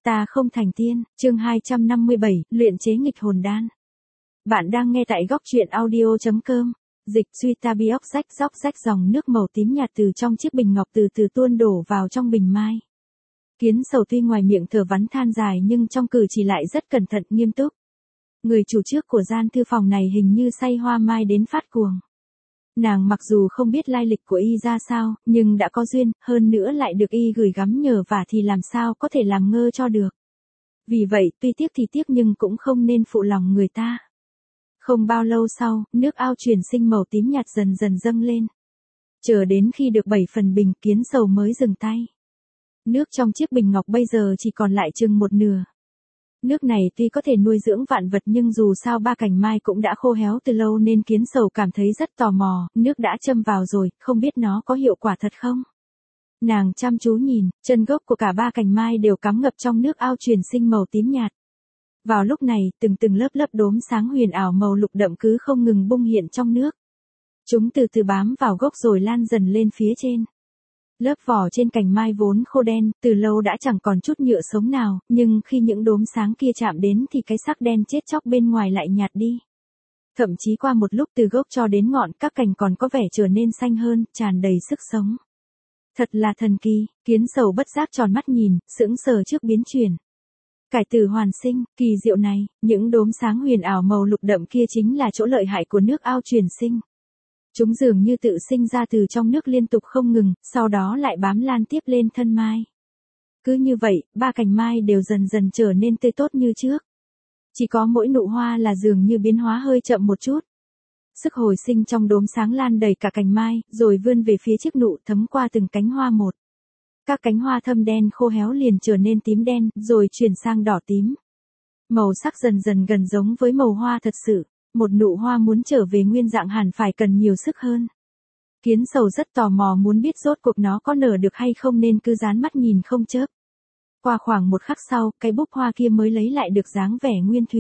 Ta không thành tiên, chương 257, luyện chế nghịch hồn đan. Bạn đang nghe tại góc truyện audio.com. Dịch suy ta bióc róc rách dòng nước màu tím nhạt từ trong chiếc bình ngọc từ từ tuôn đổ vào trong bình mai. Kiến Sầu tuy ngoài miệng thở vắn than dài nhưng trong cử chỉ lại rất cẩn thận nghiêm túc. Người chủ trước của gian thư phòng này hình như say hoa mai đến phát cuồng. Nàng mặc dù không biết lai lịch của y ra sao, nhưng đã có duyên, hơn nữa lại được y gửi gắm nhờ vả thì làm sao có thể làm ngơ cho được. Vì vậy, tuy tiếc thì tiếc nhưng cũng không nên phụ lòng người ta. Không bao lâu sau, nước ao chuyển sinh màu tím nhạt dần dần dâng lên. Chờ đến khi được 7 phần bình, Kiến Sầu mới dừng tay. Nước trong chiếc bình ngọc bây giờ chỉ còn lại chừng một nửa. Nước này tuy có thể nuôi dưỡng vạn vật nhưng dù sao ba cành mai cũng đã khô héo từ lâu nên Kiến Sầu cảm thấy rất tò mò, nước đã châm vào rồi, không biết nó có hiệu quả thật không? Nàng chăm chú nhìn, chân gốc của cả ba cành mai đều cắm ngập trong nước ao truyền sinh màu tím nhạt. Vào lúc này, từng lớp đốm sáng huyền ảo màu lục đậm cứ không ngừng bung hiện trong nước. Chúng từ từ bám vào gốc rồi lan dần lên phía trên. Lớp vỏ trên cành mai vốn khô đen, từ lâu đã chẳng còn chút nhựa sống nào, nhưng khi những đốm sáng kia chạm đến thì cái sắc đen chết chóc bên ngoài lại nhạt đi. Thậm chí qua một lúc từ gốc cho đến ngọn các cành còn có vẻ trở nên xanh hơn, tràn đầy sức sống. Thật là thần kỳ, Kiến Sầu bất giác tròn mắt nhìn, sững sờ trước biến chuyển. Cải tử hoàn sinh, kỳ diệu này, những đốm sáng huyền ảo màu lục đậm kia chính là chỗ lợi hại của nước ao truyền sinh. Chúng dường như tự sinh ra từ trong nước liên tục không ngừng, sau đó lại bám lan tiếp lên thân mai. Cứ như vậy, ba cành mai đều dần dần trở nên tươi tốt như trước. Chỉ có mỗi nụ hoa là dường như biến hóa hơi chậm một chút. Sức hồi sinh trong đốm sáng lan đầy cả cành mai, rồi vươn về phía chiếc nụ thấm qua từng cánh hoa một. Các cánh hoa thâm đen khô héo liền trở nên tím đen, rồi chuyển sang đỏ tím. Màu sắc dần dần gần giống với màu hoa thật sự. Một nụ hoa muốn trở về nguyên dạng hẳn phải cần nhiều sức hơn. Kiến Sầu rất tò mò muốn biết rốt cuộc nó có nở được hay không nên cứ dán mắt nhìn không chớp. Qua khoảng một khắc sau, cái búp hoa kia mới lấy lại được dáng vẻ nguyên thủy.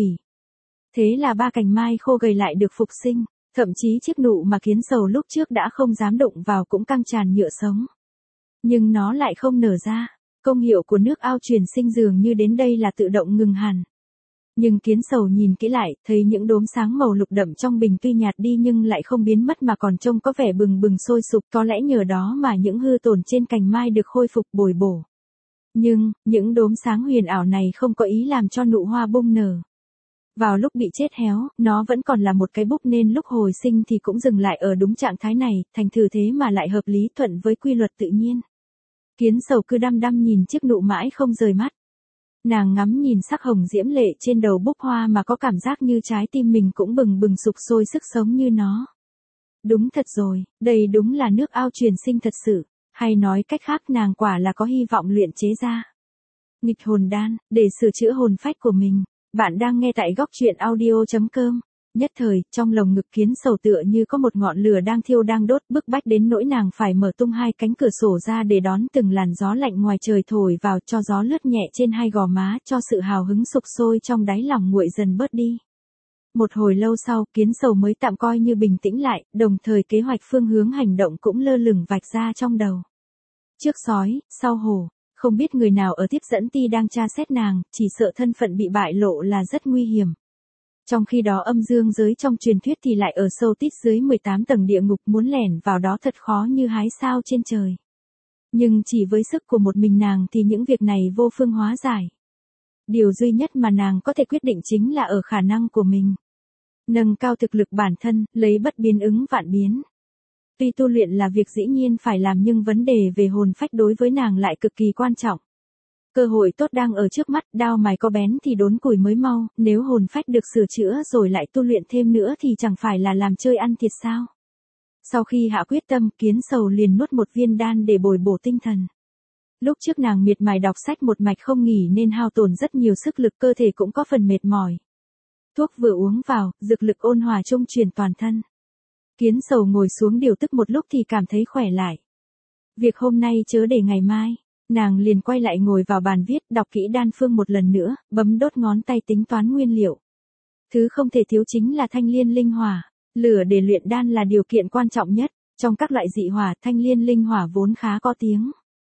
Thế là ba cành mai khô gầy lại được phục sinh, thậm chí chiếc nụ mà Kiến Sầu lúc trước đã không dám đụng vào cũng căng tràn nhựa sống. Nhưng nó lại không nở ra, công hiệu của nước ao truyền sinh dường như đến đây là tự động ngừng hẳn. Nhưng Kiến Sầu nhìn kỹ lại, thấy những đốm sáng màu lục đậm trong bình tuy nhạt đi nhưng lại không biến mất mà còn trông có vẻ bừng bừng sôi sục, có lẽ nhờ đó mà những hư tổn trên cành mai được khôi phục bồi bổ. Nhưng, những đốm sáng huyền ảo này không có ý làm cho nụ hoa bung nở. Vào lúc bị chết héo, nó vẫn còn là một cái búp nên lúc hồi sinh thì cũng dừng lại ở đúng trạng thái này, thành thử thế mà lại hợp lý thuận với quy luật tự nhiên. Kiến Sầu cứ đăm đăm nhìn chiếc nụ mãi không rời mắt. Nàng ngắm nhìn sắc hồng diễm lệ trên đầu búp hoa mà có cảm giác như trái tim mình cũng bừng bừng sục sôi sức sống như nó. Đúng thật rồi, đây đúng là nước ao truyền sinh thật sự, hay nói cách khác nàng quả là có hy vọng luyện chế ra nghịch hồn đan, để sửa chữa hồn phách của mình. Bạn đang nghe tại góc truyện audio.com. Nhất thời, trong lồng ngực Kiến Sầu tựa như có một ngọn lửa đang thiêu đang đốt, bức bách đến nỗi nàng phải mở tung hai cánh cửa sổ ra để đón từng làn gió lạnh ngoài trời thổi vào, cho gió lướt nhẹ trên hai gò má, cho sự hào hứng sục sôi trong đáy lòng nguội dần bớt đi. Một hồi lâu sau, Kiến Sầu mới tạm coi như bình tĩnh lại, đồng thời kế hoạch phương hướng hành động cũng lơ lửng vạch ra trong đầu. Trước sói, sau hổ, không biết người nào ở tiếp dẫn ti đang tra xét nàng, chỉ sợ thân phận bị bại lộ là rất nguy hiểm. Trong khi đó âm dương giới trong truyền thuyết thì lại ở sâu tít dưới 18 tầng địa ngục, muốn lẻn vào đó thật khó như hái sao trên trời. Nhưng chỉ với sức của một mình nàng thì những việc này vô phương hóa giải. Điều duy nhất mà nàng có thể quyết định chính là ở khả năng của mình. Nâng cao thực lực bản thân, lấy bất biến ứng vạn biến. Tuy tu luyện là việc dĩ nhiên phải làm nhưng vấn đề về hồn phách đối với nàng lại cực kỳ quan trọng. Cơ hội tốt đang ở trước mắt, đao mài có bén thì đốn củi mới mau, nếu hồn phách được sửa chữa rồi lại tu luyện thêm nữa thì chẳng phải là làm chơi ăn thiệt sao. Sau khi hạ quyết tâm, Kiến Sầu liền nuốt một viên đan để bồi bổ tinh thần. Lúc trước nàng miệt mài đọc sách một mạch không nghỉ nên hao tổn rất nhiều sức lực, cơ thể cũng có phần mệt mỏi. Thuốc vừa uống vào, dược lực ôn hòa trung truyền toàn thân. Kiến Sầu ngồi xuống điều tức một lúc thì cảm thấy khỏe lại. Việc hôm nay chớ để ngày mai. Nàng liền quay lại ngồi vào bàn viết, đọc kỹ đan phương một lần nữa, bấm đốt ngón tay tính toán nguyên liệu. Thứ không thể thiếu chính là thanh liên linh hỏa. Lửa để luyện đan là điều kiện quan trọng nhất. Trong các loại dị hỏa, thanh liên linh hỏa vốn khá có tiếng.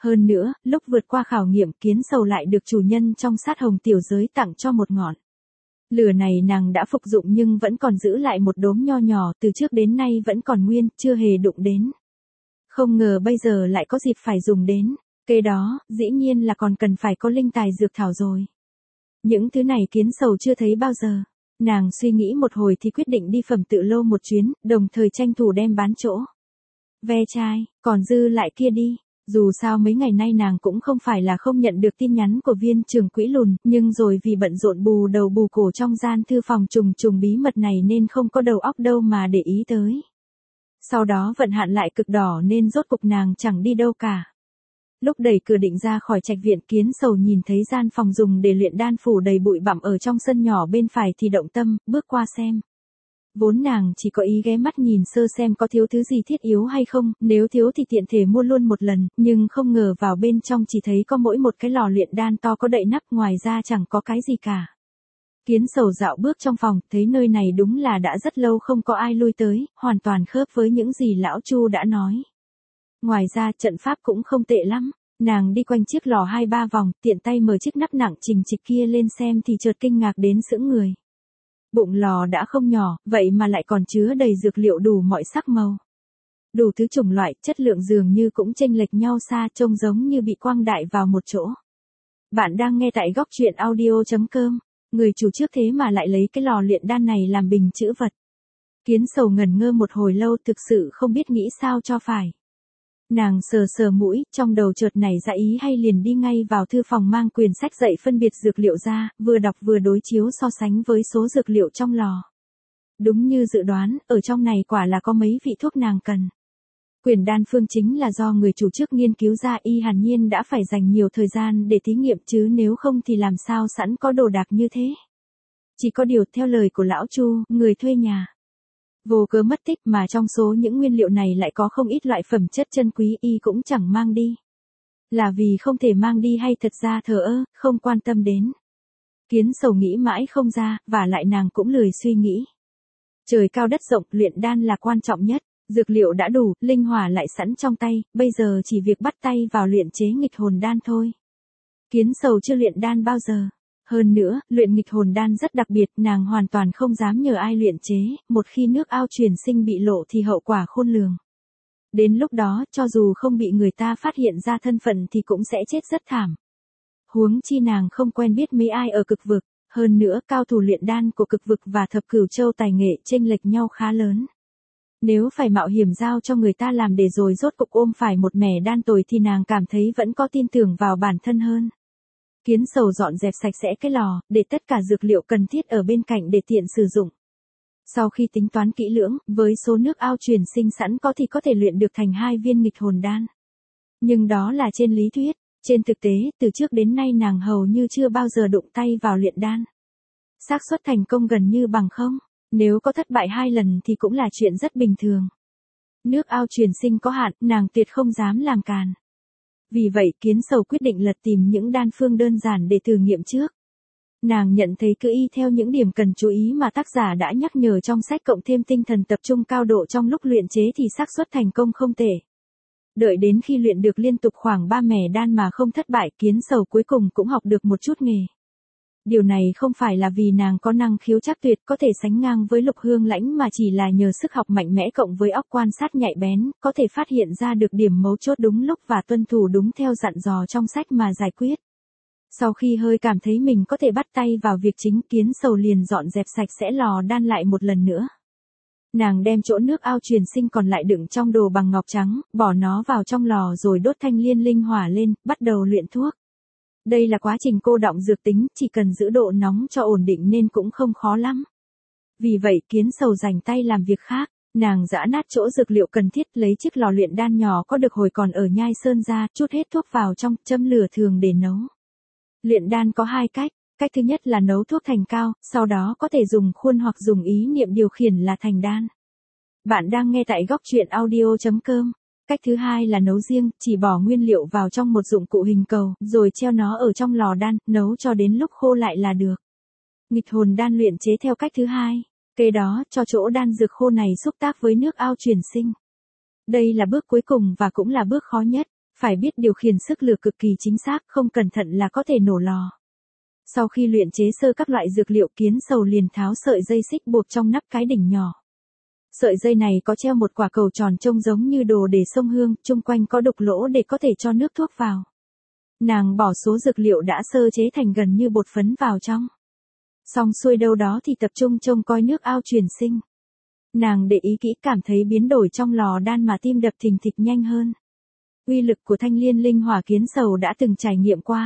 Hơn nữa, lúc vượt qua khảo nghiệm kiến sầu lại được chủ nhân trong sát hồng tiểu giới tặng cho một ngọn. Lửa này nàng đã phục dụng nhưng vẫn còn giữ lại một đốm nho nhỏ từ trước đến nay vẫn còn nguyên, chưa hề đụng đến. Không ngờ bây giờ lại có dịp phải dùng đến. Kế đó, dĩ nhiên là còn cần phải có linh tài dược thảo rồi. Những thứ này kiến sầu chưa thấy bao giờ. Nàng suy nghĩ một hồi thì quyết định đi Phẩm Tự Lô một chuyến, đồng thời tranh thủ đem bán chỗ. Ve chai, còn dư lại kia đi. Dù sao mấy ngày nay nàng cũng không phải là không nhận được tin nhắn của viên trưởng quỹ lùn, nhưng rồi vì bận rộn bù đầu bù cổ trong gian thư phòng trùng trùng bí mật này nên không có đầu óc đâu mà để ý tới. Sau đó vận hạn lại cực đỏ nên rốt cục nàng chẳng đi đâu cả. Lúc đẩy cửa định ra khỏi trạch viện kiến sầu nhìn thấy gian phòng dùng để luyện đan phủ đầy bụi bặm ở trong sân nhỏ bên phải thì động tâm, bước qua xem. Vốn nàng chỉ có ý ghé mắt nhìn sơ xem có thiếu thứ gì thiết yếu hay không, nếu thiếu thì tiện thể mua luôn một lần, nhưng không ngờ vào bên trong chỉ thấy có mỗi một cái lò luyện đan to có đậy nắp, ngoài ra chẳng có cái gì cả. Kiến sầu dạo bước trong phòng, thấy nơi này đúng là đã rất lâu không có ai lui tới, hoàn toàn khớp với những gì lão Chu đã nói. Ngoài ra trận pháp cũng không tệ lắm, nàng đi quanh chiếc lò 2-3 vòng, tiện tay mở chiếc nắp nặng trình trịch kia lên xem thì chợt kinh ngạc đến sững người. Bụng lò đã không nhỏ, vậy mà lại còn chứa đầy dược liệu đủ mọi sắc màu. Đủ thứ chủng loại, chất lượng dường như cũng chênh lệch nhau xa, trông giống như bị quang đại vào một chỗ. Bạn đang nghe tại góc truyện audio.com, người chủ trước thế mà lại lấy cái lò luyện đan này làm bình chữ vật. Kiến sầu ngẩn ngơ một hồi lâu thực sự không biết nghĩ sao cho phải. Nàng sờ sờ mũi, trong đầu chợt nảy ra ý hay liền đi ngay vào thư phòng mang quyển sách dạy phân biệt dược liệu ra, vừa đọc vừa đối chiếu so sánh với số dược liệu trong lò. Đúng như dự đoán, ở trong này quả là có mấy vị thuốc nàng cần. Quyển đan phương chính là do người chủ trước nghiên cứu ra, y hàn nhiên đã phải dành nhiều thời gian để thí nghiệm chứ nếu không thì làm sao sẵn có đồ đạc như thế. Chỉ có điều theo lời của lão Chu, người thuê nhà vô cớ mất tích mà trong số những nguyên liệu này lại có không ít loại phẩm chất chân quý y cũng chẳng mang đi. Là vì không thể mang đi hay thật ra thờ ơ, không quan tâm đến. Kiến sầu nghĩ mãi không ra, và lại nàng cũng lười suy nghĩ. Trời cao đất rộng, luyện đan là quan trọng nhất, dược liệu đã đủ, linh hỏa lại sẵn trong tay, bây giờ chỉ việc bắt tay vào luyện chế nghịch hồn đan thôi. Kiến sầu chưa luyện đan bao giờ. Hơn nữa, luyện nghịch hồn đan rất đặc biệt, nàng hoàn toàn không dám nhờ ai luyện chế, một khi nước ao truyền sinh bị lộ thì hậu quả khôn lường. Đến lúc đó, cho dù không bị người ta phát hiện ra thân phận thì cũng sẽ chết rất thảm. Huống chi nàng không quen biết mấy ai ở cực vực, hơn nữa cao thủ luyện đan của cực vực và thập cửu châu tài nghệ chênh lệch nhau khá lớn. Nếu phải mạo hiểm giao cho người ta làm để rồi rốt cục ôm phải một mẻ đan tồi thì nàng cảm thấy vẫn có tin tưởng vào bản thân hơn. Kiến sầu dọn dẹp sạch sẽ cái lò, để tất cả dược liệu cần thiết ở bên cạnh để tiện sử dụng. Sau khi tính toán kỹ lưỡng, với số nước ao truyền sinh sẵn có thì có thể luyện được thành 2 viên nghịch hồn đan. Nhưng đó là trên lý thuyết, trên thực tế, từ trước đến nay nàng hầu như chưa bao giờ đụng tay vào luyện đan. Xác suất thành công gần như bằng không, nếu có thất bại 2 lần thì cũng là chuyện rất bình thường. Nước ao truyền sinh có hạn, nàng tuyệt không dám làm càn. Vì vậy kiến sầu quyết định lật tìm những đan phương đơn giản để thử nghiệm trước. Nàng nhận thấy cứ y theo những điểm cần chú ý mà tác giả đã nhắc nhở trong sách cộng thêm tinh thần tập trung cao độ trong lúc luyện chế thì xác suất thành công không tệ. Đợi đến khi luyện được liên tục khoảng 3 mẻ đan mà không thất bại, kiến sầu cuối cùng cũng học được một chút nghề. Điều này không phải là vì nàng có năng khiếu chắc tuyệt có thể sánh ngang với Lục Hương Lãnh mà chỉ là nhờ sức học mạnh mẽ cộng với óc quan sát nhạy bén, có thể phát hiện ra được điểm mấu chốt đúng lúc và tuân thủ đúng theo dặn dò trong sách mà giải quyết. Sau khi hơi cảm thấy mình có thể bắt tay vào việc chính, kiến sầu liền dọn dẹp sạch sẽ lò đan lại một lần nữa. Nàng đem chỗ nước ao truyền sinh còn lại đựng trong đồ bằng ngọc trắng, bỏ nó vào trong lò rồi đốt thanh liên linh hỏa lên, bắt đầu luyện thuốc. Đây là quá trình cô đọng dược tính, chỉ cần giữ độ nóng cho ổn định nên cũng không khó lắm. Vì vậy kiến sầu dành tay làm việc khác, nàng giã nát chỗ dược liệu cần thiết, lấy chiếc lò luyện đan nhỏ có được hồi còn ở Nhai Sơn ra, chút hết thuốc vào trong, châm lửa thường để nấu. Luyện đan có 2 cách, cách thứ nhất là nấu thuốc thành cao, sau đó có thể dùng khuôn hoặc dùng ý niệm điều khiển là thành đan. Bạn đang nghe tại góc truyện audio.com. Cách thứ hai là nấu riêng, chỉ bỏ nguyên liệu vào trong một dụng cụ hình cầu, rồi treo nó ở trong lò đan, nấu cho đến lúc khô lại là được. Nghịch hồn đan luyện chế theo cách thứ hai. Kế đó, cho chỗ đan dược khô này xúc tác với nước ao truyền sinh. Đây là bước cuối cùng và cũng là bước khó nhất. Phải biết điều khiển sức lửa cực kỳ chính xác, không cẩn thận là có thể nổ lò. Sau khi luyện chế sơ các loại dược liệu, Kiến Sầu liền tháo sợi dây xích buộc trong nắp cái đỉnh nhỏ. Sợi dây này có treo một quả cầu tròn trông giống như đồ để xông hương, chung quanh có đục lỗ để có thể cho nước thuốc vào. Nàng bỏ số dược liệu đã sơ chế thành gần như bột phấn vào trong. Xong xuôi đâu đó thì tập trung trông coi nước ao truyền sinh. Nàng để ý kỹ, cảm thấy biến đổi trong lò đan mà tim đập thình thịch nhanh hơn. Uy lực của thanh liên linh hỏa Kiến Sầu đã từng trải nghiệm qua.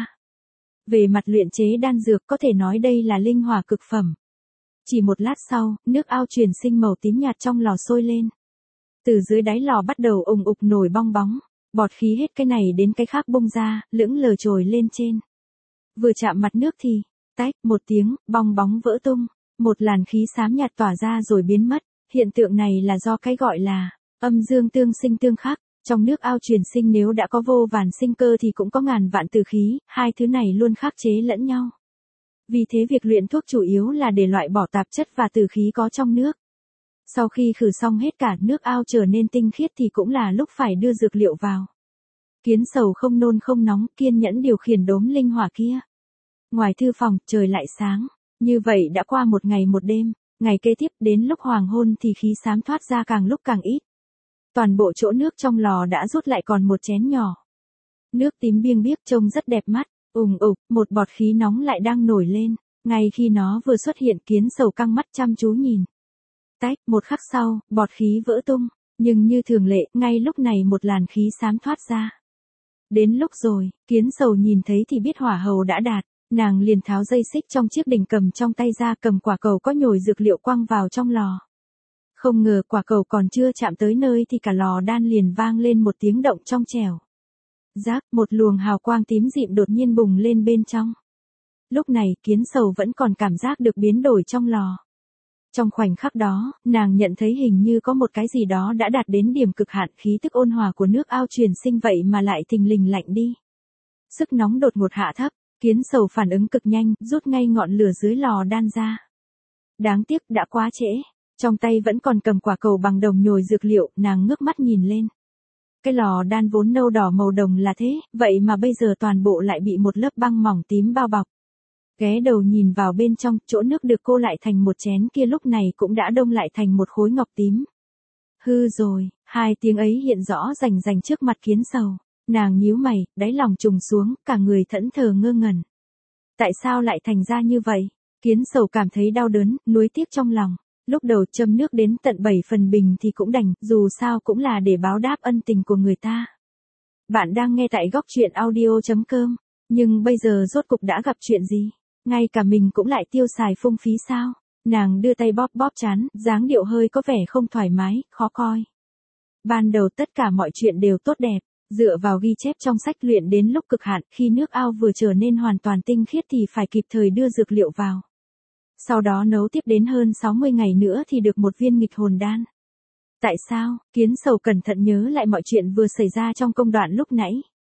Về mặt luyện chế đan dược có thể nói đây là linh hỏa cực phẩm. Chỉ một lát sau, nước ao truyền sinh màu tím nhạt trong lò sôi lên. Từ dưới đáy lò bắt đầu ùng ục nổi bong bóng, bọt khí hết cái này đến cái khác bung ra, lững lờ trồi lên trên. Vừa chạm mặt nước thì, tách một tiếng, bong bóng vỡ tung, một làn khí xám nhạt tỏa ra rồi biến mất. Hiện tượng này là do cái gọi là âm dương tương sinh tương khắc. Trong nước ao truyền sinh nếu đã có vô vàn sinh cơ thì cũng có ngàn vạn tử khí, hai thứ này luôn khắc chế lẫn nhau. Vì thế việc luyện thuốc chủ yếu là để loại bỏ tạp chất và tử khí có trong nước. Sau khi khử xong hết cả nước ao trở nên tinh khiết thì cũng là lúc phải đưa dược liệu vào. Kiến Sầu không nôn không nóng, kiên nhẫn điều khiển đốm linh hỏa kia. Ngoài thư phòng, trời lại sáng. Như vậy đã qua một ngày một đêm, ngày kế tiếp đến lúc hoàng hôn thì khí xám thoát ra càng lúc càng ít. Toàn bộ chỗ nước trong lò đã rút lại còn một chén nhỏ. Nước tím biêng biếc trông rất đẹp mắt, ùng ục, một bọt khí nóng lại đang nổi lên. Ngay khi nó vừa xuất hiện, Kiến Sầu căng mắt chăm chú nhìn. Tách, một khắc sau, bọt khí vỡ tung, nhưng như thường lệ, ngay lúc này một làn khí xám thoát ra. Đến lúc rồi, Kiến Sầu nhìn thấy thì biết hỏa hầu đã đạt, nàng liền tháo dây xích trong chiếc đỉnh cầm trong tay ra, cầm quả cầu có nhồi dược liệu quăng vào trong lò. Không ngờ quả cầu còn chưa chạm tới nơi thì cả lò đan liền vang lên một tiếng động trong trẻo. Rác, một luồng hào quang tím dịm đột nhiên bùng lên bên trong. Lúc này, Kiến Sầu vẫn còn cảm giác được biến đổi trong lò. Trong khoảnh khắc đó, nàng nhận thấy hình như có một cái gì đó đã đạt đến điểm cực hạn, khí tức ôn hòa của nước ao truyền sinh vậy mà lại thình lình lạnh đi. Sức nóng đột ngột hạ thấp, Kiến Sầu phản ứng cực nhanh, rút ngay ngọn lửa dưới lò đan ra. Đáng tiếc đã quá trễ. Trong tay vẫn còn cầm quả cầu bằng đồng nhồi dược liệu, nàng ngước mắt nhìn lên. Cái lò đan vốn nâu đỏ màu đồng là thế, vậy mà bây giờ toàn bộ lại bị một lớp băng mỏng tím bao bọc. Ghé đầu nhìn vào bên trong, chỗ nước được cô lại thành một chén kia lúc này cũng đã đông lại thành một khối ngọc tím. Hư rồi, hai tiếng ấy hiện rõ rành rành trước mặt Kiến Sầu. Nàng nhíu mày, đáy lòng trùng xuống, cả người thẫn thờ ngơ ngẩn. Tại sao lại thành ra như vậy? Kiến Sầu cảm thấy đau đớn, nuối tiếc trong lòng. Lúc đầu châm nước đến tận 7 phần bình thì cũng đành, dù sao cũng là để báo đáp ân tình của người ta. Bạn đang nghe tại góc truyện audio.com, nhưng bây giờ rốt cục đã gặp chuyện gì? Ngay cả mình cũng lại tiêu xài phung phí sao? Nàng đưa tay bóp bóp trán, dáng điệu hơi có vẻ không thoải mái, khó coi. Ban đầu tất cả mọi chuyện đều tốt đẹp, dựa vào ghi chép trong sách luyện đến lúc cực hạn, khi nước ao vừa trở nên hoàn toàn tinh khiết thì phải kịp thời đưa dược liệu vào. Sau đó nấu tiếp đến hơn 60 ngày nữa thì được một viên nghịch hồn đan. Tại sao? Kiến Sầu cẩn thận nhớ lại mọi chuyện vừa xảy ra trong công đoạn lúc nãy.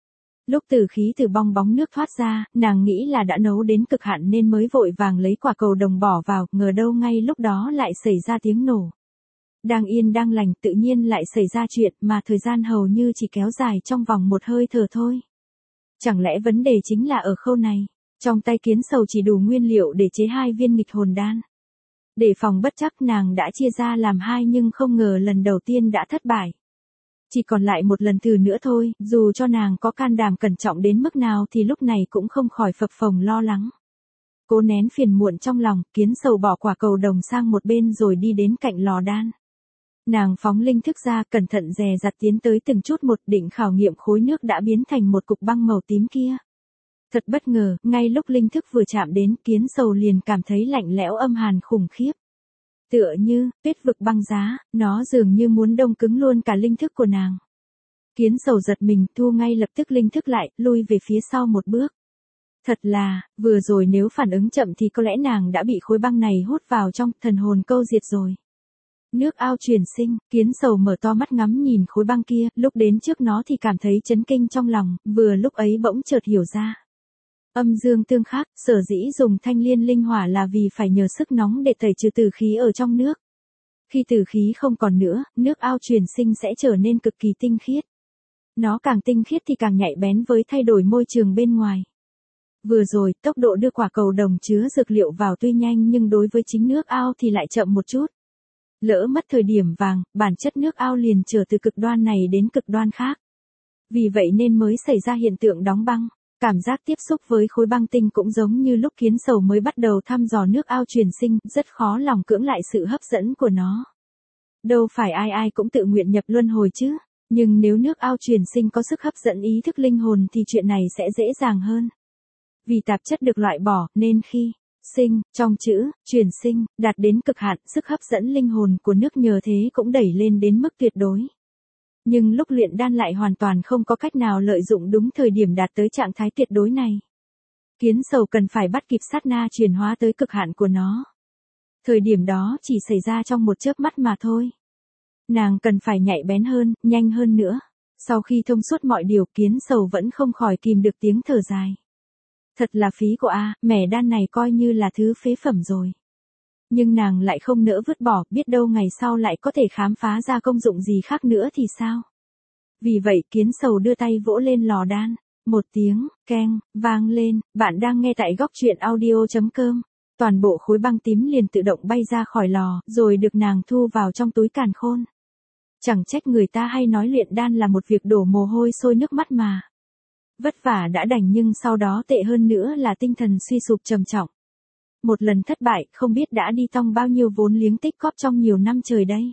Lúc tử khí từ bong bóng nước thoát ra, nàng nghĩ là đã nấu đến cực hạn nên mới vội vàng lấy quả cầu đồng bỏ vào, ngờ đâu ngay lúc đó lại xảy ra tiếng nổ. Đang yên đang lành tự nhiên lại xảy ra chuyện mà thời gian hầu như chỉ kéo dài trong vòng một hơi thở thôi. Chẳng lẽ vấn đề chính là ở khâu này? Trong tay Kiến Sầu chỉ đủ nguyên liệu để chế 2 viên nghịch hồn đan. Để phòng bất trắc nàng đã chia ra làm 2 nhưng không ngờ lần đầu tiên đã thất bại. Chỉ còn lại một lần thử nữa thôi, dù cho nàng có can đảm cẩn trọng đến mức nào thì lúc này cũng không khỏi phập phồng lo lắng. Cố nén phiền muộn trong lòng, Kiến Sầu bỏ quả cầu đồng sang một bên rồi đi đến cạnh lò đan. Nàng phóng linh thức ra, cẩn thận dè dặt tiến tới từng chút một, định khảo nghiệm khối nước đã biến thành một cục băng màu tím kia. Thật bất ngờ, ngay lúc linh thức vừa chạm đến, Kiến Sầu liền cảm thấy lạnh lẽo âm hàn khủng khiếp. Tựa như tuyết vực băng giá, nó dường như muốn đông cứng luôn cả linh thức của nàng. Kiến Sầu giật mình, thu ngay lập tức linh thức lại, lui về phía sau một bước. Thật là, vừa rồi nếu phản ứng chậm thì có lẽ nàng đã bị khối băng này hút vào trong, thần hồn câu diệt rồi. Nước ao truyền sinh, Kiến Sầu mở to mắt ngắm nhìn khối băng kia, lúc đến trước nó thì cảm thấy chấn kinh trong lòng, vừa lúc ấy bỗng chợt hiểu ra. Âm dương tương khắc, sở dĩ dùng thanh liên linh hỏa là vì phải nhờ sức nóng để tẩy trừ tử khí ở trong nước. Khi tử khí không còn nữa, nước ao truyền sinh sẽ trở nên cực kỳ tinh khiết. Nó càng tinh khiết thì càng nhạy bén với thay đổi môi trường bên ngoài. Vừa rồi, tốc độ đưa quả cầu đồng chứa dược liệu vào tuy nhanh nhưng đối với chính nước ao thì lại chậm một chút. Lỡ mất thời điểm vàng, bản chất nước ao liền trở từ cực đoan này đến cực đoan khác. Vì vậy nên mới xảy ra hiện tượng đóng băng. Cảm giác tiếp xúc với khối băng tinh cũng giống như lúc kiến sầu mới bắt đầu thăm dò nước ao truyền sinh, rất khó lòng cưỡng lại sự hấp dẫn của nó. Đâu phải ai ai cũng tự nguyện nhập luân hồi chứ, nhưng nếu nước ao truyền sinh có sức hấp dẫn ý thức linh hồn thì chuyện này sẽ dễ dàng hơn. Vì tạp chất được loại bỏ, nên khi sinh, trong chữ, truyền sinh, đạt đến cực hạn, sức hấp dẫn linh hồn của nước nhờ thế cũng đẩy lên đến mức tuyệt đối. Nhưng lúc luyện đan lại hoàn toàn không có cách nào lợi dụng đúng thời điểm đạt tới trạng thái tuyệt đối này. Kiến sầu cần phải bắt kịp sát na chuyển hóa tới cực hạn của nó. Thời điểm đó chỉ xảy ra trong một chớp mắt mà thôi. Nàng cần phải nhạy bén hơn, nhanh hơn nữa. Sau khi thông suốt mọi điều, kiến sầu vẫn không khỏi kìm được tiếng thở dài. Thật là phí của mẻ đan này coi như là thứ phế phẩm rồi. Nhưng nàng lại không nỡ vứt bỏ, biết đâu ngày sau lại có thể khám phá ra công dụng gì khác nữa thì sao. Vì vậy kiến sầu đưa tay vỗ lên lò đan. Một tiếng, keng, vang lên, bạn đang nghe tại góc truyện audio.com. Toàn bộ khối băng tím liền tự động bay ra khỏi lò, rồi được nàng thu vào trong túi càn khôn. Chẳng trách người ta hay nói luyện đan là một việc đổ mồ hôi sôi nước mắt mà. Vất vả đã đành nhưng sau đó tệ hơn nữa là tinh thần suy sụp trầm trọng. Một lần thất bại, không biết đã đi tong bao nhiêu vốn liếng tích cóp trong nhiều năm trời đây.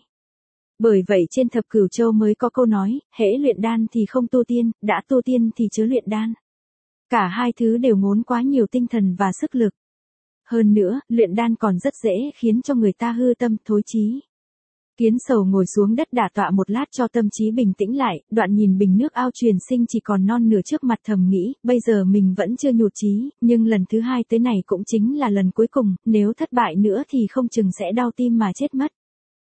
Bởi vậy trên thập cửu châu mới có câu nói, hễ luyện đan thì không tu tiên, đã tu tiên thì chớ luyện đan. Cả hai thứ đều ngốn quá nhiều tinh thần và sức lực. Hơn nữa, luyện đan còn rất dễ khiến cho người ta hư tâm, thối chí. Kiến sầu ngồi xuống đất đả tọa một lát cho tâm trí bình tĩnh lại, đoạn nhìn bình nước ao truyền sinh chỉ còn non nửa trước mặt thầm nghĩ, bây giờ mình vẫn chưa nhụt chí, nhưng lần thứ hai tới này cũng chính là lần cuối cùng, nếu thất bại nữa thì không chừng sẽ đau tim mà chết mất.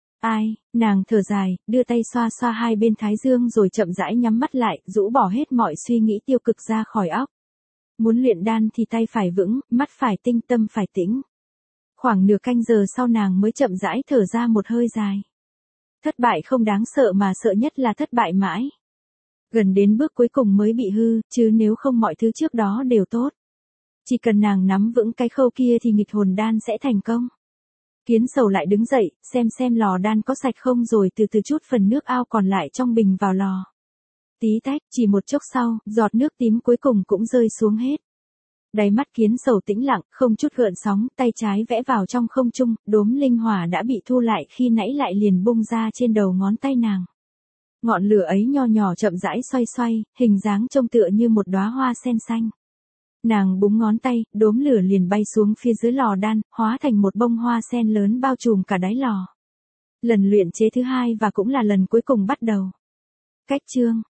Nàng thở dài, đưa tay xoa xoa hai bên thái dương rồi chậm rãi nhắm mắt lại, rũ bỏ hết mọi suy nghĩ tiêu cực ra khỏi óc. Muốn luyện đan thì tay phải vững, mắt phải tinh, tâm phải tĩnh. Khoảng nửa canh giờ sau nàng mới chậm rãi thở ra một hơi dài. Thất bại không đáng sợ mà sợ nhất là thất bại mãi. Gần đến bước cuối cùng mới bị hư, chứ nếu không mọi thứ trước đó đều tốt. Chỉ cần nàng nắm vững cái khâu kia thì nghịch hồn đan sẽ thành công. Kiến sầu lại đứng dậy, xem lò đan có sạch không rồi từ từ chút phần nước ao còn lại trong bình vào lò. Tí tách, chỉ một chốc sau, giọt nước tím cuối cùng cũng rơi xuống hết. Đáy mắt kiến sầu tĩnh lặng, không chút gợn sóng, tay trái vẽ vào trong không trung, đốm linh hỏa đã bị thu lại khi nãy lại liền bung ra trên đầu ngón tay nàng. Ngọn lửa ấy nho nhỏ chậm rãi xoay, hình dáng trông tựa như một đóa hoa sen xanh. Nàng búng ngón tay, đốm lửa liền bay xuống phía dưới lò đan, hóa thành một bông hoa sen lớn bao trùm cả đáy lò. Lần luyện chế thứ hai và cũng là lần cuối cùng bắt đầu. Cách chương